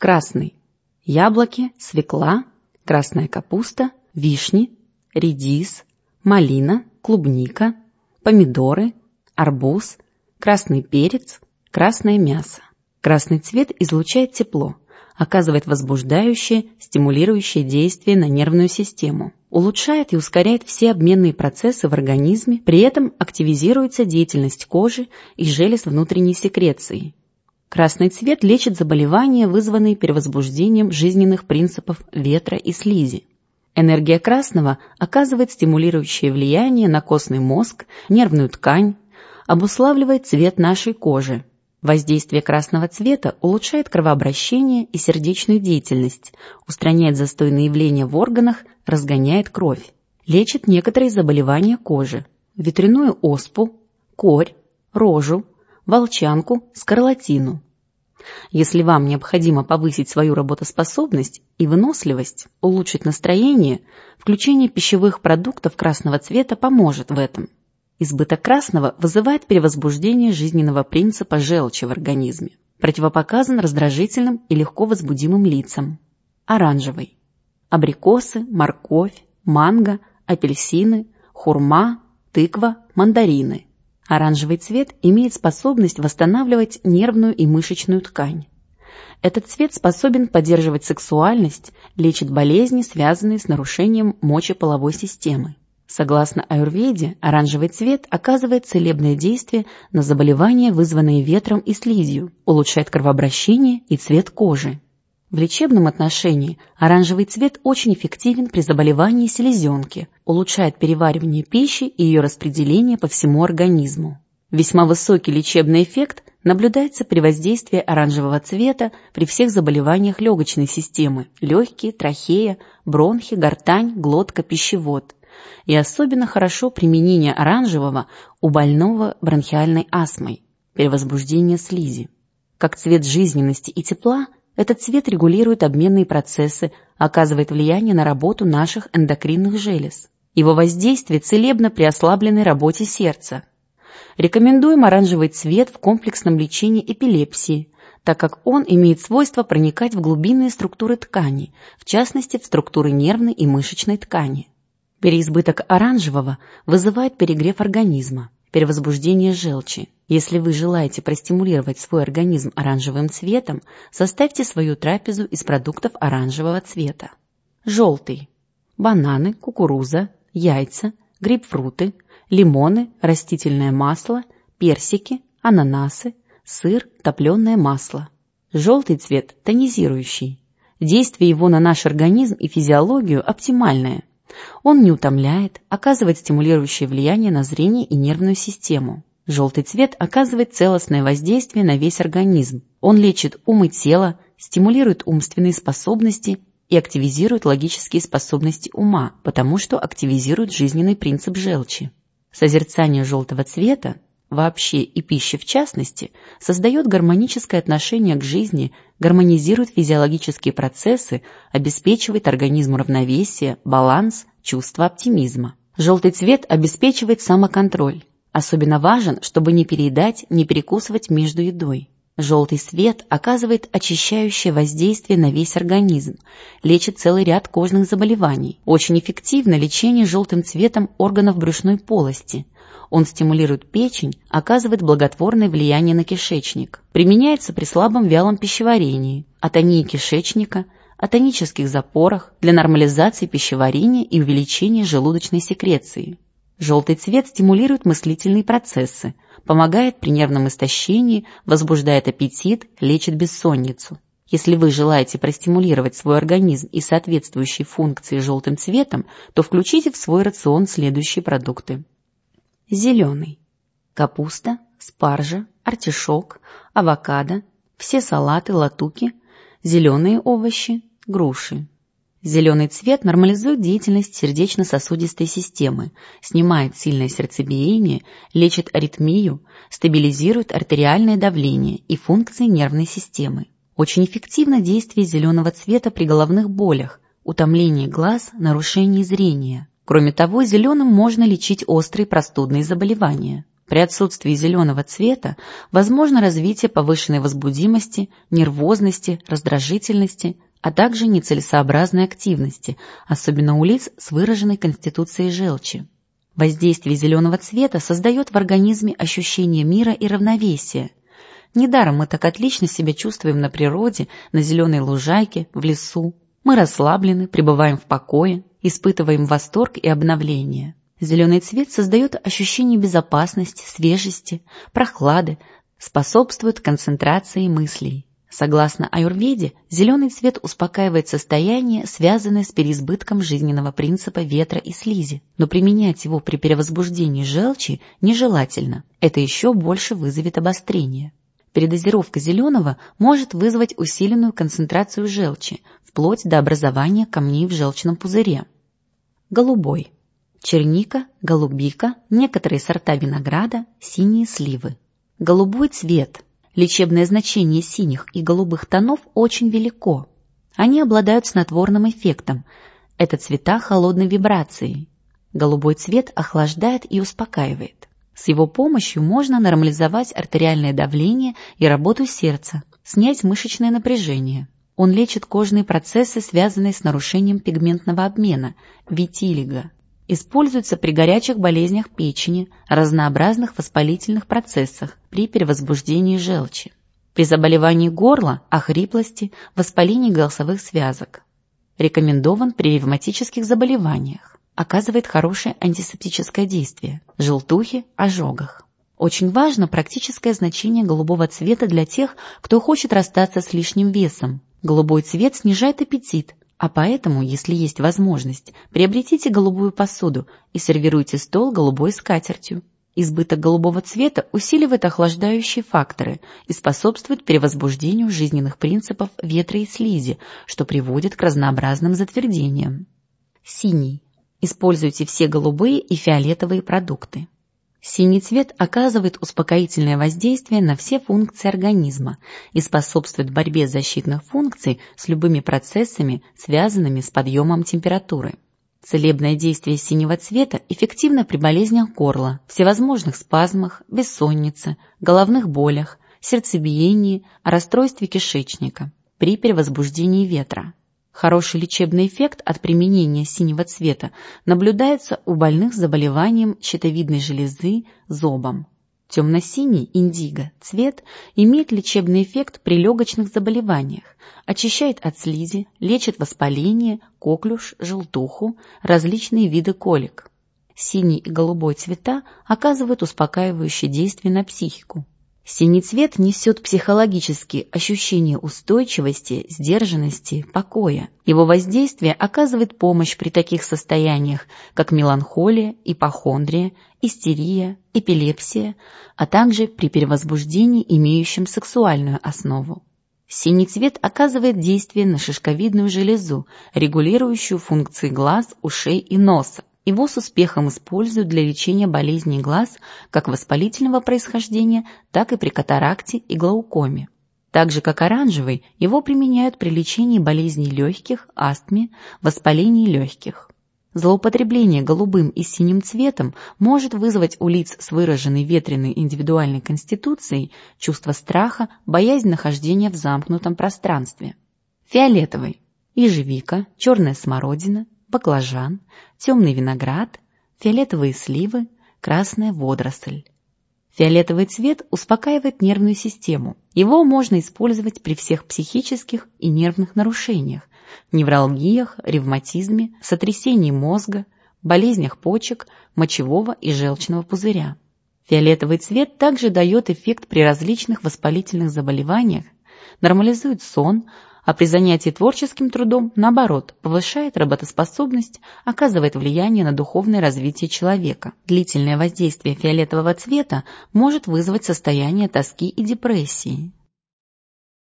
Красный. Яблоки, свекла, красная капуста, вишни, редис, малина, клубника, помидоры, арбуз, красный перец, красное мясо. Красный цвет излучает тепло, оказывает возбуждающее, стимулирующее действие на нервную систему, улучшает и ускоряет все обменные процессы в организме, при этом активизируется деятельность кожи и желез внутренней секреции. Красный цвет лечит заболевания, вызванные перевозбуждением жизненных принципов ветра и слизи. Энергия красного оказывает стимулирующее влияние на костный мозг, нервную ткань, обуславливает цвет нашей кожи. Воздействие красного цвета улучшает кровообращение и сердечную деятельность, устраняет застойные явления в органах, разгоняет кровь. Лечит некоторые заболевания кожи: ветряную оспу, корь, рожу, волчанку, скарлатину. Если вам необходимо повысить свою работоспособность и выносливость, улучшить настроение, включение пищевых продуктов красного цвета поможет в этом. Избыток красного вызывает перевозбуждение жизненного принципа желчи в организме. Противопоказан раздражительным и легко возбудимым лицам. Оранжевый. Абрикосы, морковь, манго, апельсины, хурма, тыква, мандарины. Оранжевый цвет имеет способность восстанавливать нервную и мышечную ткань. Этот цвет способен поддерживать сексуальность, лечит болезни, связанные с нарушением мочеполовой системы. Согласно аюрведе, оранжевый цвет оказывает целебное действие на заболевания, вызванные ветром и слизью, улучшает кровообращение и цвет кожи. В лечебном отношении оранжевый цвет очень эффективен при заболевании селезенки, улучшает переваривание пищи и ее распределение по всему организму. Весьма высокий лечебный эффект наблюдается при воздействии оранжевого цвета при всех заболеваниях легочной системы – легкие, трахея, бронхи, гортань, глотка, пищевод. И особенно хорошо применение оранжевого у больного бронхиальной астмой, перевозбуждение слизи. Как цвет жизненности и тепла, этот цвет регулирует обменные процессы, оказывает влияние на работу наших эндокринных желез. Его воздействие целебно при ослабленной работе сердца. Рекомендуем оранжевый цвет в комплексном лечении эпилепсии, так как он имеет свойство проникать в глубинные структуры ткани, в частности в структуры нервной и мышечной ткани. Переизбыток оранжевого вызывает перегрев организма, перевозбуждение желчи. Если вы желаете простимулировать свой организм оранжевым цветом, составьте свою трапезу из продуктов оранжевого цвета. Желтый. Бананы, кукуруза, яйца, грейпфруты, лимоны, растительное масло, персики, ананасы, сыр, топленое масло. Желтый цвет тонизирующий. Действие его на наш организм и физиологию оптимальное. Он не утомляет, оказывает стимулирующее влияние на зрение и нервную систему. Желтый цвет оказывает целостное воздействие на весь организм. Он лечит ум и тело, стимулирует умственные способности и активизирует логические способности ума, потому что активизирует жизненный принцип желчи. Созерцание желтого цвета, вообще и пищи в частности, создает гармоническое отношение к жизни, гармонизирует физиологические процессы, обеспечивает организму равновесие, баланс, чувство оптимизма. Желтый цвет обеспечивает самоконтроль. Особенно важен, чтобы не переедать, не перекусывать между едой. Желтый цвет оказывает очищающее воздействие на весь организм, лечит целый ряд кожных заболеваний. Очень эффективно лечение желтым цветом органов брюшной полости. Он стимулирует печень, оказывает благотворное влияние на кишечник. Применяется при слабом вялом пищеварении, атонии кишечника, атонических запорах, для нормализации пищеварения и увеличения желудочной секреции. Желтый цвет стимулирует мыслительные процессы, помогает при нервном истощении, возбуждает аппетит, лечит бессонницу. Если вы желаете простимулировать свой организм и соответствующие функции желтым цветом, то включите в свой рацион следующие продукты. Зеленый. Капуста, спаржа, артишок, авокадо, все салаты, латуки, зеленые овощи, груши. Зеленый цвет нормализует деятельность сердечно-сосудистой системы, снимает сильное сердцебиение, лечит аритмию, стабилизирует артериальное давление и функции нервной системы. Очень эффективно действие зеленого цвета при головных болях, утомлении глаз, нарушении зрения. Кроме того, зеленым можно лечить острые простудные заболевания. При отсутствии зеленого цвета возможно развитие повышенной возбудимости, нервозности, раздражительности, а также нецелесообразной активности, особенно у лиц с выраженной конституцией желчи. Воздействие зеленого цвета создает в организме ощущение мира и равновесия. Недаром мы так отлично себя чувствуем на природе, на зеленой лужайке, в лесу. Мы расслаблены, пребываем в покое, испытываем восторг и обновление. Зеленый цвет создает ощущение безопасности, свежести, прохлады, способствует концентрации мыслей. Согласно аюрведе, зеленый цвет успокаивает состояние, связанное с переизбытком жизненного принципа ветра и слизи, но применять его при перевозбуждении желчи нежелательно, это еще больше вызовет обострение. Передозировка зеленого может вызвать усиленную концентрацию желчи, вплоть до образования камней в желчном пузыре. Голубой. Черника, голубика, некоторые сорта винограда, синие сливы. Голубой цвет. Лечебное значение синих и голубых тонов очень велико. Они обладают снотворным эффектом. Это цвета холодной вибрации. Голубой цвет охлаждает и успокаивает. С его помощью можно нормализовать артериальное давление и работу сердца, снять мышечное напряжение. Он лечит кожные процессы, связанные с нарушением пигментного обмена, витилиго. Используется при горячих болезнях печени, разнообразных воспалительных процессах, при перевозбуждении желчи, при заболевании горла, охриплости, воспалении голосовых связок. Рекомендован при ревматических заболеваниях. Оказывает хорошее антисептическое действие, желтухе, ожогах. Очень важно практическое значение голубого цвета для тех, кто хочет расстаться с лишним весом. Голубой цвет снижает аппетит, а поэтому, если есть возможность, приобретите голубую посуду и сервируйте стол голубой скатертью. Избыток голубого цвета усиливает охлаждающие факторы и способствует перевозбуждению жизненных принципов ветра и слизи, что приводит к разнообразным затвердениям. Синий. Используйте все голубые и фиолетовые продукты. Синий цвет оказывает успокоительное воздействие на все функции организма и способствует борьбе защитных функций с любыми процессами, связанными с подъемом температуры. Целебное действие синего цвета эффективно при болезнях горла, всевозможных спазмах, бессоннице, головных болях, сердцебиении, расстройстве кишечника, при перевозбуждении ветра. Хороший лечебный эффект от применения синего цвета наблюдается у больных с заболеванием щитовидной железы, зобом. Темно-синий, индиго, цвет имеет лечебный эффект при легочных заболеваниях, очищает от слизи, лечит воспаление, коклюш, желтуху, различные виды колик. Синий и голубой цвета оказывают успокаивающее действие на психику. Синий цвет несет психологические ощущения устойчивости, сдержанности, покоя. Его воздействие оказывает помощь при таких состояниях, как меланхолия, ипохондрия, истерия, эпилепсия, а также при перевозбуждении, имеющем сексуальную основу. Синий цвет оказывает действие на шишковидную железу, регулирующую функции глаз, ушей и носа. Его с успехом используют для лечения болезней глаз как воспалительного происхождения, так и при катаракте и глаукоме. Так же, как оранжевый, его применяют при лечении болезней легких, астме, воспалении легких. Злоупотребление голубым и синим цветом может вызвать у лиц с выраженной ветреной индивидуальной конституцией чувство страха, боязнь нахождения в замкнутом пространстве. Фиолетовый. Ежевика, черная смородина, баклажан, темный виноград, фиолетовые сливы, красная водоросль. Фиолетовый цвет успокаивает нервную систему. Его можно использовать при всех психических и нервных нарушениях, невралгиях, ревматизме, сотрясении мозга, болезнях почек, мочевого и желчного пузыря. Фиолетовый цвет также дает эффект при различных воспалительных заболеваниях, нормализует сон, а при занятии творческим трудом, наоборот, повышает работоспособность, оказывает влияние на духовное развитие человека. Длительное воздействие фиолетового цвета может вызвать состояние тоски и депрессии.